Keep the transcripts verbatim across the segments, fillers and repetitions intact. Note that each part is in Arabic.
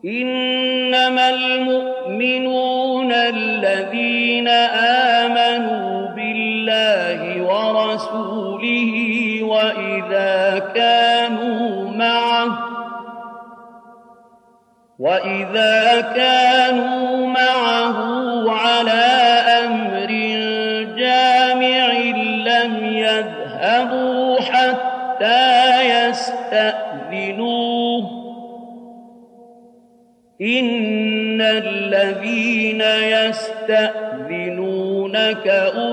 إنما المؤمنون الذين آمنوا بالله ورسوله وإذا كانوا معه وإذا كانوا معه على أمر جامع لم يذهبوا حتى يستأذنوه إن الذين يستأذنونك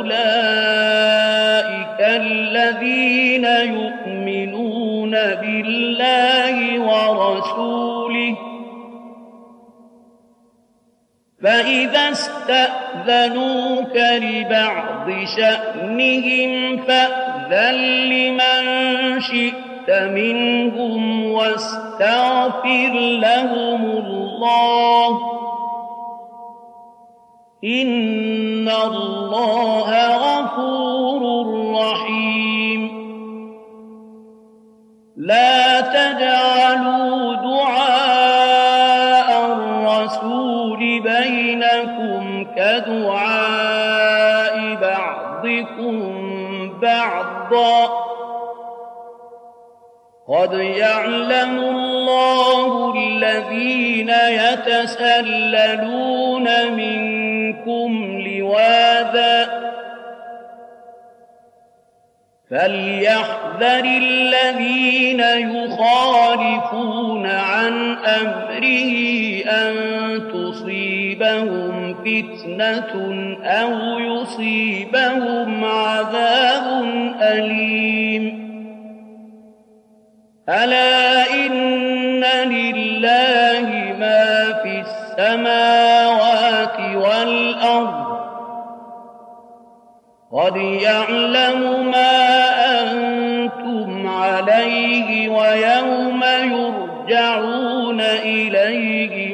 أولئك الذين يؤمنون بالله ورسوله فإذا استأذنوك لبعض شأنهم فأذن لمن شئت منهم واستغفر لهم الله إن الله غفور رحيم لا تجعلوا دعاء الرسول بينكم كدعاء بعضكم بعضا قد يعلم الله الذين يتسللون منكم لواذا فليحذر الذين يخالفون عن أمره أن تصيبهم فتنة أو يصيبهم عذاب أليم ألا إن لله ما في السماوات والأرض قد يعلم ما أنتم عليه ويوم يرجعون إليه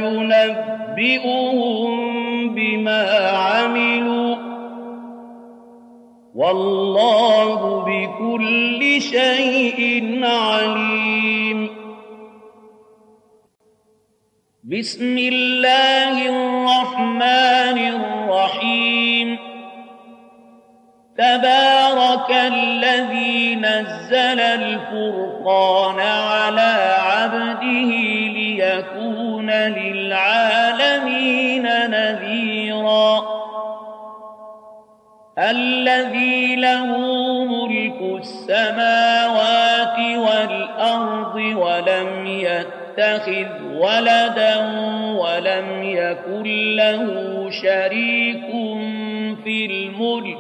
فينبئهم بما عملوا والله بكل شيء عليم بسم الله الرحمن الرحيم تبارك الذي نزل الفرقان على عبده ليكون للعالمين نذيرا الذي له ملك السماوات والأرض ولم يتخذ ولدا ولم يكن له شريك في الملك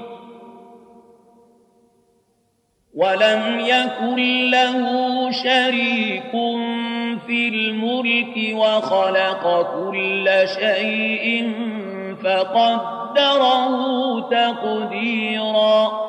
ولم يكن له شريك في الملك وخلق كل شيء فقدره تقديرا